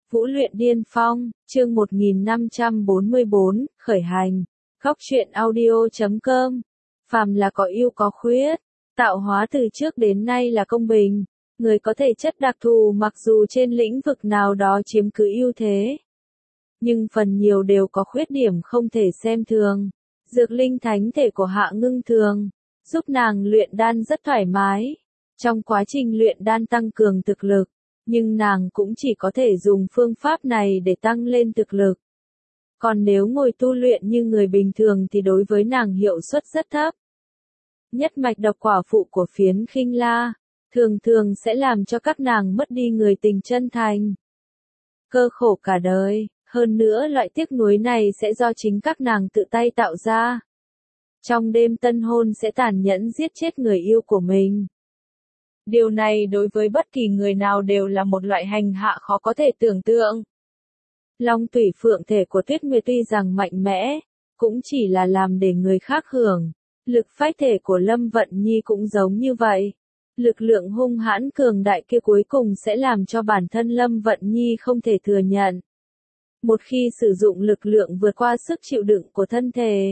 Vũ luyện điên phong, chương 1544, khởi hành. Góc truyện audio.com. Phàm là có ưu có khuyết, tạo hóa từ trước đến nay là công bình. Người có thể chất đặc thù mặc dù trên lĩnh vực nào đó chiếm cứ ưu thế, nhưng phần nhiều đều có khuyết điểm không thể xem thường. Dược linh thánh thể của Hạ Ngưng Thường giúp nàng luyện đan rất thoải mái. Trong quá trình luyện đan tăng cường thực lực, nhưng nàng cũng chỉ có thể dùng phương pháp này để tăng lên thực lực. Còn nếu ngồi tu luyện như người bình thường thì đối với nàng hiệu suất rất thấp. Nhất mạch độc quả phụ của Phiến Khinh La thường thường sẽ làm cho các nàng mất đi người tình chân thành, cơ khổ cả đời. Hơn nữa loại tiếc nuối này sẽ do chính các nàng tự tay tạo ra. Trong đêm tân hôn sẽ tàn nhẫn giết chết người yêu của mình. Điều này đối với bất kỳ người nào đều là một loại hành hạ khó có thể tưởng tượng. Long tủy phượng thể của Tuyết Nguyệt tuy rằng mạnh mẽ, cũng chỉ là làm để người khác hưởng. Lực phách thể của Lâm Vận Nhi cũng giống như vậy. Lực lượng hung hãn cường đại kia cuối cùng sẽ làm cho bản thân Lâm Vận Nhi không thể thừa nhận. Một khi sử dụng lực lượng vượt qua sức chịu đựng của thân thể,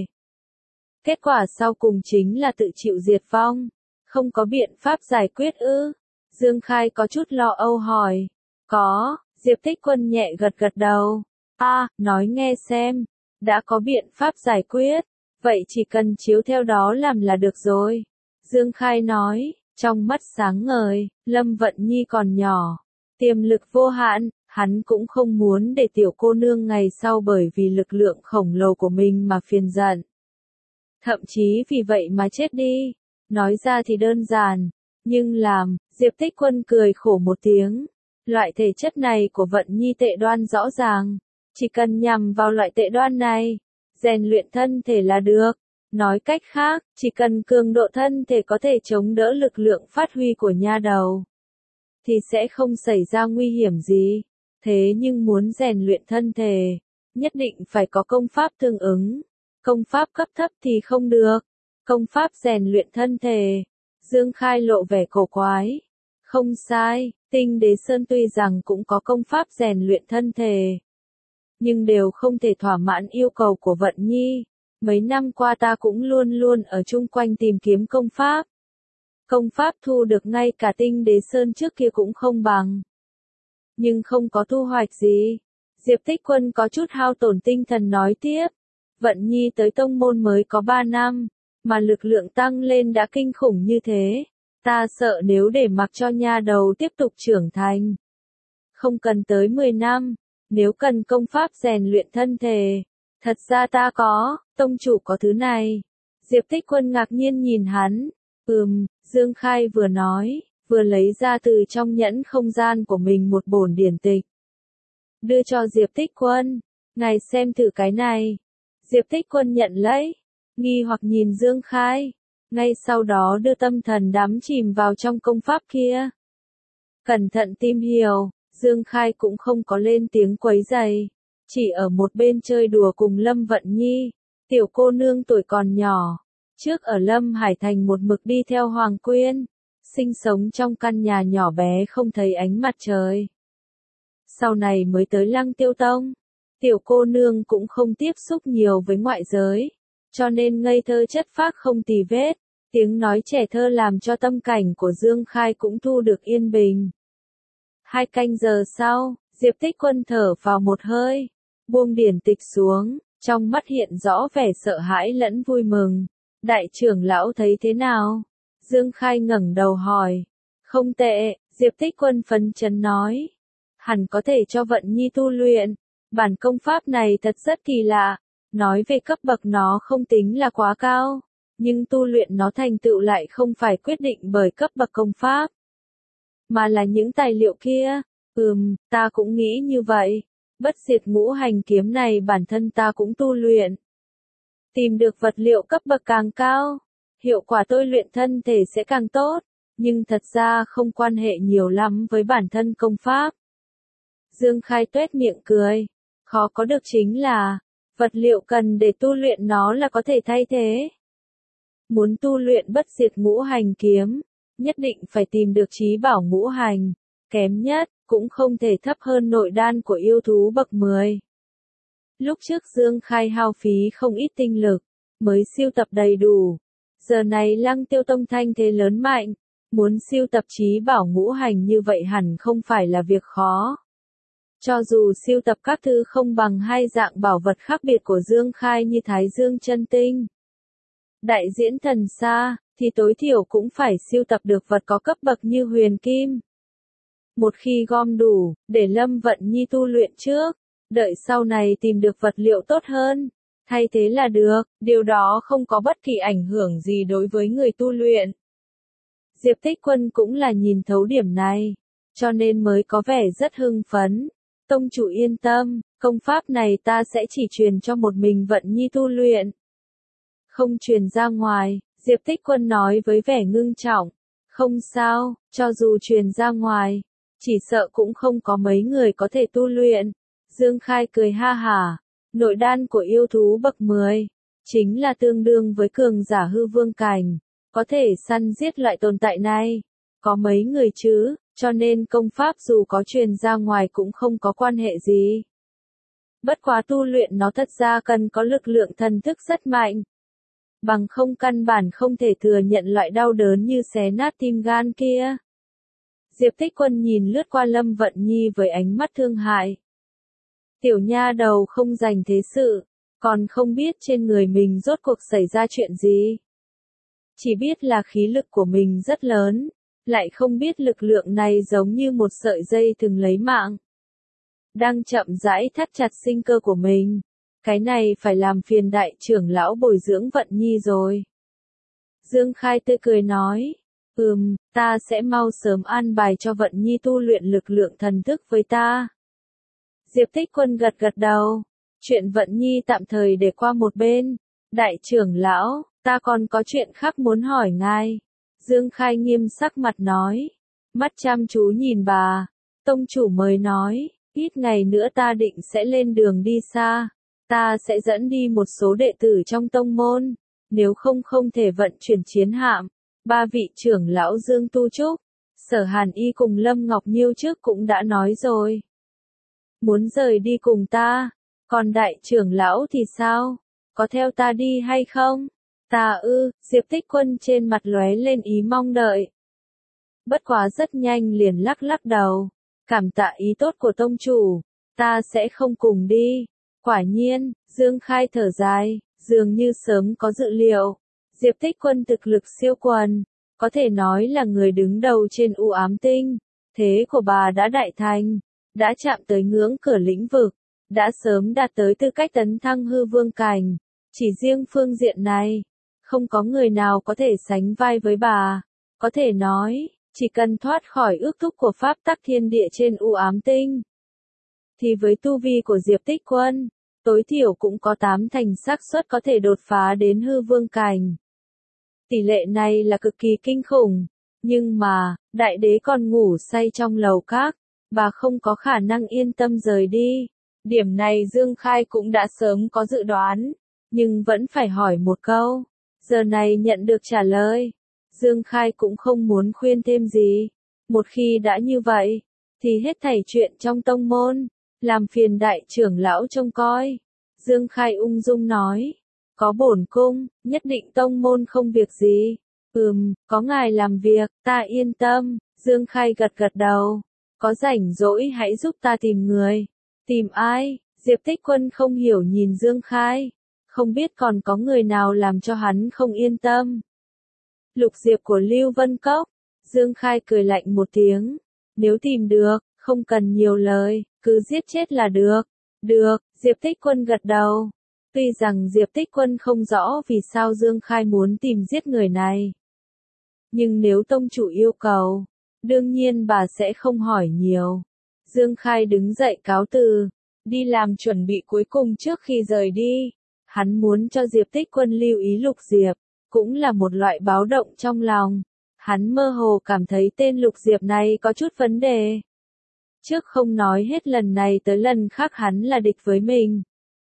kết quả sau cùng chính là tự chịu diệt vong. Không có biện pháp giải quyết ư? Dương Khai có chút lo âu hỏi. Có, Diệp Tích Quân nhẹ gật gật đầu. Nói nghe xem. Đã có biện pháp giải quyết. Vậy chỉ cần chiếu theo đó làm là được rồi. Dương Khai nói, trong mắt sáng ngời. Lâm Vận Nhi còn nhỏ, tiềm lực vô hạn. Hắn cũng không muốn để tiểu cô nương ngày sau bởi vì lực lượng khổng lồ của mình mà phiền giận. Thậm chí vì vậy mà chết đi. Nói ra thì đơn giản, nhưng làm, Diệp Tích Quân cười khổ một tiếng. Loại thể chất này của Vận Nhi tệ đoan rõ ràng. Chỉ cần nhằm vào loại tệ đoan này, rèn luyện thân thể là được. Nói cách khác, chỉ cần cường độ thân thể có thể chống đỡ lực lượng phát huy của nha đầu, thì sẽ không xảy ra nguy hiểm gì. Thế nhưng muốn rèn luyện thân thể, nhất định phải có công pháp tương ứng. Công pháp cấp thấp thì không được. Công pháp rèn luyện thân thể. Dương Khai lộ vẻ cổ quái. Không sai, Tinh Đế Sơn tuy rằng cũng có công pháp rèn luyện thân thể, nhưng đều không thể thỏa mãn yêu cầu của Vận Nhi. Mấy năm qua ta cũng luôn luôn ở chung quanh tìm kiếm công pháp. Công pháp thu được ngay cả Tinh Đế Sơn trước kia cũng không bằng. Nhưng không có thu hoạch gì. Diệp Tích Quân có chút hao tổn tinh thần nói tiếp. Vận Nhi tới tông môn mới có 3 năm, mà lực lượng tăng lên đã kinh khủng như thế. Ta sợ nếu để mặc cho nha đầu tiếp tục trưởng thành, không cần tới 10 năm, nếu cần công pháp rèn luyện thân thể. Thật ra ta có, tông chủ có thứ này. Diệp Tích Quân ngạc nhiên nhìn hắn. Dương Khai vừa nói, vừa lấy ra từ trong nhẫn không gian của mình một bổn điển tịch. Đưa cho Diệp Tích Quân. Ngài xem thử cái này. Diệp Tích Quân nhận lấy, nghi hoặc nhìn Dương Khai. Ngay sau đó đưa tâm thần đắm chìm vào trong công pháp kia. Cẩn thận tìm hiểu, Dương Khai cũng không có lên tiếng quấy rầy, chỉ ở một bên chơi đùa cùng Lâm Vận Nhi. Tiểu cô nương tuổi còn nhỏ, trước ở Lâm Hải Thành một mực đi theo Hoàng Quyên, sinh sống trong căn nhà nhỏ bé không thấy ánh mặt trời. Sau này mới tới Lăng Tiêu Tông, tiểu cô nương cũng không tiếp xúc nhiều với ngoại giới, cho nên ngây thơ chất phác không tì vết. Tiếng nói trẻ thơ làm cho tâm cảnh của Dương Khai cũng thu được yên bình. 2 canh giờ sau, Diệp Tích Quân thở vào một hơi, buông điển tịch xuống, trong mắt hiện rõ vẻ sợ hãi lẫn vui mừng. Đại trưởng lão thấy thế nào? Dương Khai ngẩng đầu hỏi. Không tệ, Diệp Tích Quân phấn chấn nói. Hẳn có thể cho Vận Nhi tu luyện. Bản công pháp này thật rất kỳ lạ. Nói về cấp bậc nó không tính là quá cao, nhưng tu luyện nó thành tựu lại không phải quyết định bởi cấp bậc công pháp, mà là những tài liệu kia. Ta cũng nghĩ như vậy. Bất diệt ngũ hành kiếm này bản thân ta cũng tu luyện. Tìm được vật liệu cấp bậc càng cao, hiệu quả tôi luyện thân thể sẽ càng tốt, nhưng thật ra không quan hệ nhiều lắm với bản thân công pháp. Dương Khai tuét miệng cười. Khó có được chính là, vật liệu cần để tu luyện nó là có thể thay thế. Muốn tu luyện bất diệt ngũ hành kiếm, nhất định phải tìm được chí bảo ngũ hành. Kém nhất, cũng không thể thấp hơn nội đan của yêu thú bậc 10. Lúc trước Dương Khai hao phí không ít tinh lực, mới siêu tập đầy đủ. Giờ này Lăng Tiêu Tông thanh thế lớn mạnh, muốn siêu tập chí bảo ngũ hành như vậy hẳn không phải là việc khó. Cho dù siêu tập các thứ không bằng hai dạng bảo vật khác biệt của Dương Khai như Thái Dương chân tinh, Đại Diễn Thần Sa, thì tối thiểu cũng phải siêu tập được vật có cấp bậc như huyền kim. Một khi gom đủ, để Lâm Vận Nhi tu luyện trước, đợi sau này tìm được vật liệu tốt hơn, thay thế là được, điều đó không có bất kỳ ảnh hưởng gì đối với người tu luyện. Diệp Tích Quân cũng là nhìn thấu điểm này, cho nên mới có vẻ rất hưng phấn. Tông chủ yên tâm, công pháp này ta sẽ chỉ truyền cho một mình Vận Nhi tu luyện. Không truyền ra ngoài, Diệp Tích Quân nói với vẻ ngưng trọng. Không sao, cho dù truyền ra ngoài, chỉ sợ cũng không có mấy người có thể tu luyện. Dương Khai cười ha hả, nội đan của yêu thú bậc 10, chính là tương đương với cường giả hư vương cảnh, có thể săn giết loại tồn tại này. Có mấy người chứ, cho nên công pháp dù có truyền ra ngoài cũng không có quan hệ gì. Bất quá tu luyện nó thật ra cần có lực lượng thần thức rất mạnh. Bằng không căn bản không thể thừa nhận loại đau đớn như xé nát tim gan kia. Diệp Tích Quân nhìn lướt qua Lâm Vận Nhi với ánh mắt thương hại. Tiểu nha đầu không dành thế sự, còn không biết trên người mình rốt cuộc xảy ra chuyện gì. Chỉ biết là khí lực của mình rất lớn, lại không biết lực lượng này giống như một sợi dây thừng lấy mạng. Đang chậm rãi thắt chặt sinh cơ của mình. Cái này phải làm phiền đại trưởng lão bồi dưỡng Vận Nhi rồi. Dương Khai tươi cười nói, ta sẽ mau sớm an bài cho Vận Nhi tu luyện lực lượng thần thức với ta. Diệp Tích Quân gật gật đầu, chuyện Vận Nhi tạm thời để qua một bên. Đại trưởng lão, ta còn có chuyện khác muốn hỏi ngài. Dương Khai nghiêm sắc mặt nói, mắt chăm chú nhìn bà. Tông chủ mới nói, ít ngày nữa ta định sẽ lên đường đi xa. Ta sẽ dẫn đi một số đệ tử trong tông môn, nếu không thể vận chuyển chiến hạm. Ba vị trưởng lão Dương Tu Trúc, Sở Hàn Y cùng Lâm Ngọc Nhiêu trước cũng đã nói rồi. Muốn rời đi cùng ta, còn đại trưởng lão thì sao? Có theo ta đi hay không? Diệp Tích Quân trên mặt lóe lên ý mong đợi. Bất quá rất nhanh liền lắc lắc đầu, cảm tạ ý tốt của tông chủ, ta sẽ không cùng đi. Quả nhiên, Dương Khai thở dài, dường như sớm có dự liệu. Diệp Tích Quân thực lực siêu quần, có thể nói là người đứng đầu trên U Ám Tinh. Thế của bà đã đại thành, đã chạm tới ngưỡng cửa lĩnh vực, đã sớm đạt tới tư cách tấn thăng hư vương cảnh. Chỉ riêng phương diện này, không có người nào có thể sánh vai với bà. Có thể nói, chỉ cần thoát khỏi ước thúc của pháp tắc thiên địa trên U Ám Tinh, thì với tu vi của Diệp Tích Quân, tối thiểu cũng có 8 thành xác suất có thể đột phá đến hư vương cảnh. Tỷ lệ này là cực kỳ kinh khủng, nhưng mà, đại đế còn ngủ say trong lầu các, bà không có khả năng yên tâm rời đi. Điểm này Dương Khai cũng đã sớm có dự đoán, nhưng vẫn phải hỏi một câu. Giờ này nhận được trả lời, Dương Khai cũng không muốn khuyên thêm gì. Một khi đã như vậy, thì hết thảy chuyện trong tông môn, làm phiền đại trưởng lão trông coi. Dương Khai ung dung nói, có bổn cung, nhất định tông môn không việc gì. Có ngài làm việc, ta yên tâm. Dương Khai gật gật đầu, có rảnh rỗi hãy giúp ta tìm người. Tìm ai? Diệp Tích Quân không hiểu nhìn Dương Khai, không biết còn có người nào làm cho hắn không yên tâm. Lục diệp của Lưu Vân Cốc. Dương Khai cười lạnh một tiếng, nếu tìm được, không cần nhiều lời, cứ giết chết là được. Được, Diệp Tích Quân gật đầu. Tuy rằng Diệp Tích Quân không rõ vì sao Dương Khai muốn tìm giết người này, nhưng nếu tông chủ yêu cầu, đương nhiên bà sẽ không hỏi nhiều. Dương Khai đứng dậy cáo từ, đi làm chuẩn bị cuối cùng trước khi rời đi. Hắn muốn cho Diệp Tích Quân lưu ý Lục Diệp, cũng là một loại báo động trong lòng. Hắn mơ hồ cảm thấy tên Lục Diệp này có chút vấn đề. Trước không nói hết lần này tới lần khác hắn là địch với mình.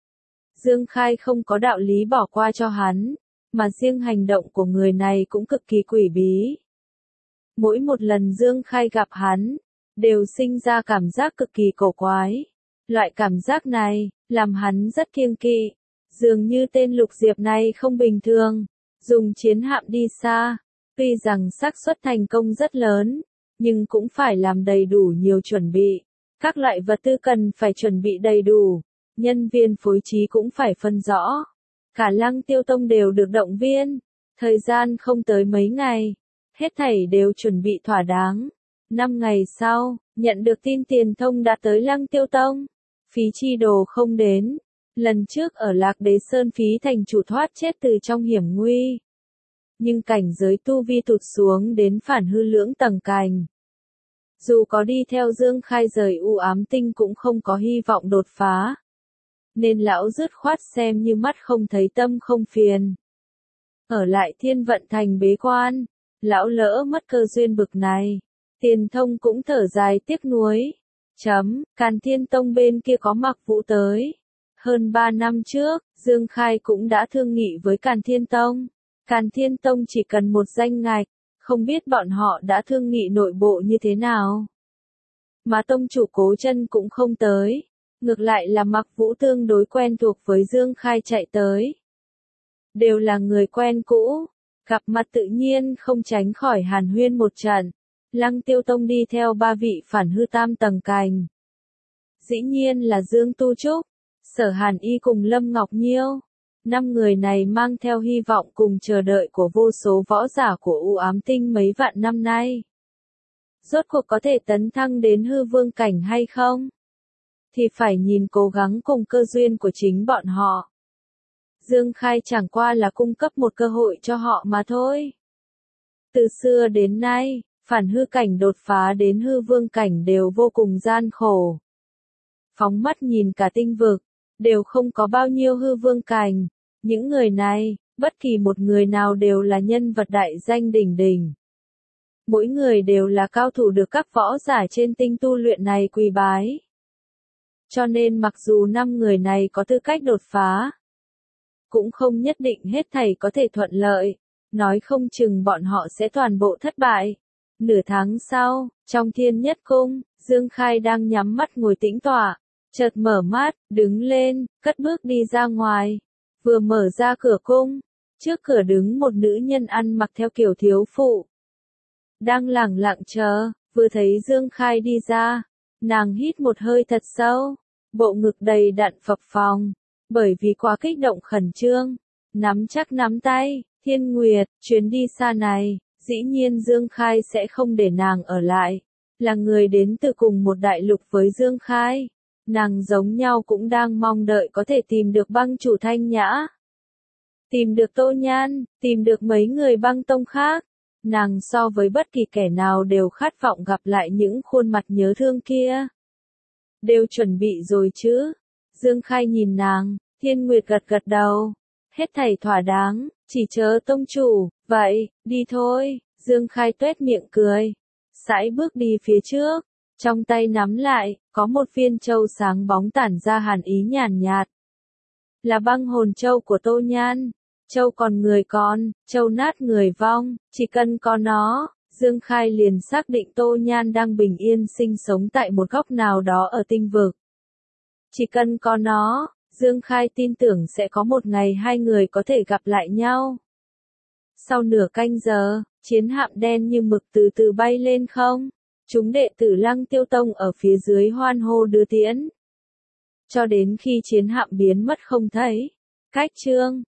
Dương Khai không có đạo lý bỏ qua cho hắn, mà riêng hành động của người này cũng cực kỳ quỷ bí. Mỗi một lần Dương Khai gặp hắn, đều sinh ra cảm giác cực kỳ cổ quái. Loại cảm giác này, làm hắn rất kiêng kỵ. Dường như tên Lục Diệp này không bình thường. Dùng chiến hạm đi xa, tuy rằng xác suất thành công rất lớn, nhưng cũng phải làm đầy đủ nhiều chuẩn bị. Các loại vật tư cần phải chuẩn bị đầy đủ, nhân viên phối trí cũng phải phân rõ. Cả Lăng Tiêu Tông đều được động viên, thời gian không tới mấy ngày, hết thảy đều chuẩn bị thỏa đáng. 5 ngày sau, nhận được tin Tiền Thông đã tới Lăng Tiêu Tông, Phí Chi Đồ không đến. Lần trước ở Lạc Đế Sơn Phí thành chủ thoát chết từ trong hiểm nguy. Nhưng cảnh giới tu vi tụt xuống đến phản hư lưỡng tầng cành. Dù có đi theo Dương Khai rời u ám tinh cũng không có hy vọng đột phá. Nên lão dứt khoát xem như mắt không thấy tâm không phiền. Ở lại Thiên Vận Thành bế quan, lão lỡ mất cơ duyên bực này. Tiền Thông cũng thở dài tiếc nuối. Càn Thiên Tông bên kia có Mặc Vũ tới. Hơn 3 năm trước, Dương Khai cũng đã thương nghị với Càn Thiên Tông. Càn Thiên Tông chỉ cần một danh ngạch, không biết bọn họ đã thương nghị nội bộ như thế nào. Mà tông chủ Cố Chân cũng không tới, ngược lại là Mặc Vũ tương đối quen thuộc với Dương Khai chạy tới. Đều là người quen cũ, gặp mặt tự nhiên không tránh khỏi hàn huyên một trận. Lăng Tiêu Tông đi theo 3 vị phản hư tam tầng cành. Dĩ nhiên là Dương Tu Trúc, Sở Hàn Y cùng Lâm Ngọc Nhiêu. 5 người này mang theo hy vọng cùng chờ đợi của vô số võ giả của u ám tinh mấy vạn năm nay. Rốt cuộc có thể tấn thăng đến hư vương cảnh hay không? Thì phải nhìn cố gắng cùng cơ duyên của chính bọn họ. Dương Khai chẳng qua là cung cấp một cơ hội cho họ mà thôi. Từ xưa đến nay, phản hư cảnh đột phá đến hư vương cảnh đều vô cùng gian khổ. Phóng mắt nhìn cả tinh vực, đều không có bao nhiêu hư vương cảnh. Những người này, bất kỳ một người nào đều là nhân vật đại danh đỉnh đỉnh. Mỗi người đều là cao thủ được các võ giả trên tinh tu luyện này quỳ bái. Cho nên mặc dù 5 người này có tư cách đột phá, cũng không nhất định hết thảy có thể thuận lợi, nói không chừng bọn họ sẽ toàn bộ thất bại. Nửa tháng sau, trong Thiên Nhất Cung, Dương Khai đang nhắm mắt ngồi tĩnh tọa, chợt mở mắt, đứng lên, cất bước đi ra ngoài. Vừa mở ra cửa cung, trước cửa đứng một nữ nhân ăn mặc theo kiểu thiếu phụ. Đang lẳng lặng chờ, vừa thấy Dương Khai đi ra, nàng hít một hơi thật sâu, bộ ngực đầy đặn phập phồng, bởi vì quá kích động khẩn trương, nắm chắc nắm tay. Thiên Nguyệt, chuyến đi xa này, dĩ nhiên Dương Khai sẽ không để nàng ở lại, là người đến từ cùng một đại lục với Dương Khai. Nàng giống nhau cũng đang mong đợi có thể tìm được băng chủ Thanh Nhã, tìm được Tô Nhan, tìm được mấy người băng tông khác. Nàng so với bất kỳ kẻ nào đều khát vọng gặp lại những khuôn mặt nhớ thương kia. Đều chuẩn bị rồi chứ? Dương Khai nhìn nàng, Thiên Nguyệt gật gật đầu. Hết thảy thỏa đáng, chỉ chờ tông chủ, vậy, đi thôi. Dương Khai tuét miệng cười, sải bước đi phía trước. Trong tay nắm lại, có một viên châu sáng bóng tản ra hàn ý nhàn nhạt. Là băng hồn châu của Tô Nhan. Châu còn người còn, châu nát người vong, chỉ cần có nó, Dương Khai liền xác định Tô Nhan đang bình yên sinh sống tại một góc nào đó ở tinh vực. Chỉ cần có nó, Dương Khai tin tưởng sẽ có một ngày hai người có thể gặp lại nhau. Sau nửa canh giờ, chiến hạm đen như mực từ từ bay lên không. Chúng đệ tử Lăng Tiêu Tông ở phía dưới hoan hô đưa tiễn. Cho đến khi chiến hạm biến mất không thấy. Cách chương